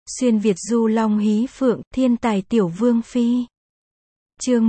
Xuyên Việt du long hí phượng, thiên tài tiểu vương phi. Chương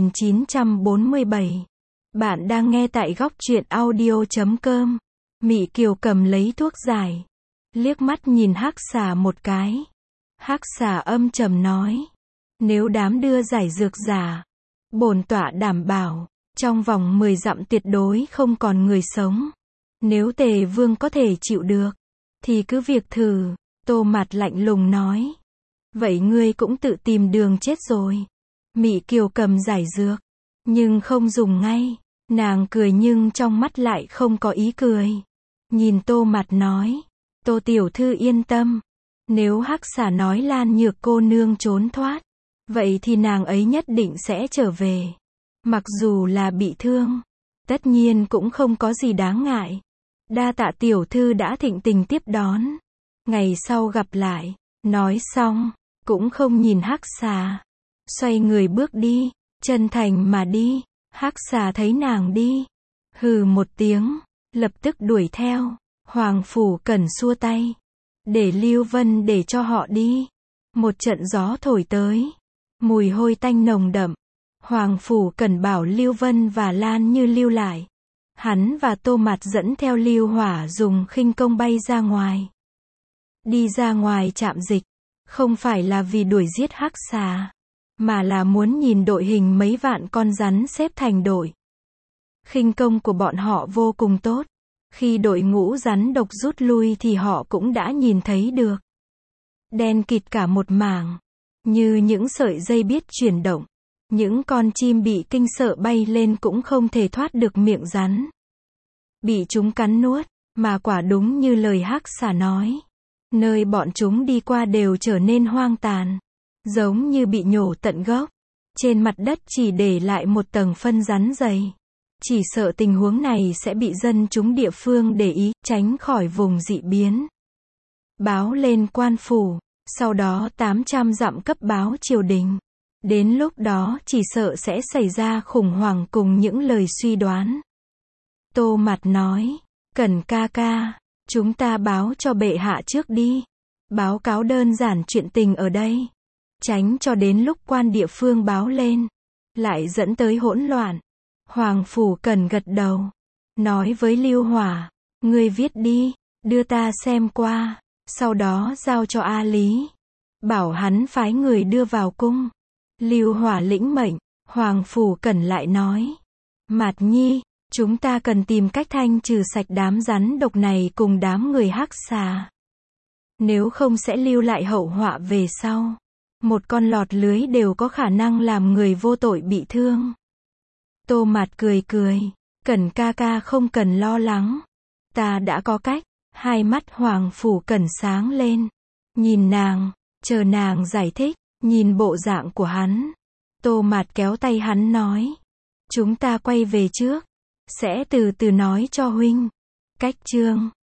1947. Bạn đang nghe tại góc truyện audio.com. Mị Kiều cầm lấy thuốc giải, liếc mắt nhìn Hắc Xà một cái. Hắc Xà âm trầm nói: nếu đám đưa giải dược giả, bổn tọa đảm bảo, trong vòng 10 dặm tuyệt đối không còn người sống. Nếu Tề Vương có thể chịu được, thì cứ việc thử. Tô Mạt lạnh lùng nói: vậy ngươi cũng tự tìm đường chết rồi. Mị Kiều cầm giải dược, nhưng không dùng ngay. Nàng cười nhưng trong mắt lại không có ý cười. Nhìn Tô Mạt nói: Tô tiểu thư yên tâm, nếu Hắc Xà nói Lan Nhược cô nương trốn thoát, vậy thì nàng ấy nhất định sẽ trở về. Mặc dù là bị thương, tất nhiên cũng không có gì đáng ngại. Đa tạ tiểu thư đã thịnh tình tiếp đón. Ngày sau gặp lại. Nói xong, cũng không nhìn Hắc Xà, xoay người bước đi, chân thành mà đi. Hắc Xà thấy nàng đi, hừ một tiếng, lập tức đuổi theo. Hoàng Phủ Cẩn xua tay, để Lưu Vân để cho họ đi. Một trận gió thổi tới, mùi hôi tanh nồng đậm. Hoàng Phủ Cẩn bảo Lưu Vân và Lan Như lưu lại. Hắn và Tô Mạt dẫn theo Lưu Hỏa dùng khinh công bay ra ngoài. Đi ra ngoài trạm dịch, không phải là vì đuổi giết Hắc Xà, mà là muốn nhìn đội hình mấy vạn con rắn xếp thành đội. Khinh công của bọn họ vô cùng tốt. Khi đội ngũ rắn độc rút lui thì họ cũng đã nhìn thấy được. Đen kịt cả một mảng, như những sợi dây biết chuyển động. Những con chim bị kinh sợ bay lên cũng không thể thoát được miệng rắn. Bị chúng cắn nuốt, mà quả đúng như lời Hắc Xà nói. Nơi bọn chúng đi qua đều trở nên hoang tàn, giống như bị nhổ tận gốc. Trên mặt đất chỉ để lại một tầng phân rắn dày. Chỉ sợ tình huống này sẽ bị dân chúng địa phương để ý, tránh khỏi vùng dị biến. Báo lên quan phủ, sau đó 800 dặm cấp báo triều đình. Đến lúc đó chỉ sợ sẽ xảy ra khủng hoảng cùng những lời suy đoán. Tô Mạt nói: Cẩn ca ca, chúng ta báo cho bệ hạ trước đi. Báo cáo đơn giản chuyện tình ở đây, tránh cho đến lúc quan địa phương báo lên, lại dẫn tới hỗn loạn. Hoàng Phủ Cẩn gật đầu, nói với Lưu Hỏa: ngươi viết đi, đưa ta xem qua, sau đó giao cho A Lý, bảo hắn phái người đưa vào cung. Lưu Hỏa lĩnh mệnh. Hoàng Phủ Cẩn lại nói: Mạt Nhi, chúng ta cần tìm cách thanh trừ sạch đám rắn độc này cùng đám người Hắc Xà. Nếu không sẽ lưu lại hậu họa về sau. Một con lọt lưới đều có khả năng làm người vô tội bị thương. Tô Mạt cười cười: Cẩn ca ca không cần lo lắng, ta đã có cách. Hai mắt Hoàng Phủ Cẩn sáng lên, nhìn nàng, chờ nàng giải thích. Nhìn bộ dạng của hắn, Tô Mạt kéo tay hắn nói: chúng ta quay về trước, sẽ từ từ nói cho huynh. Cách chương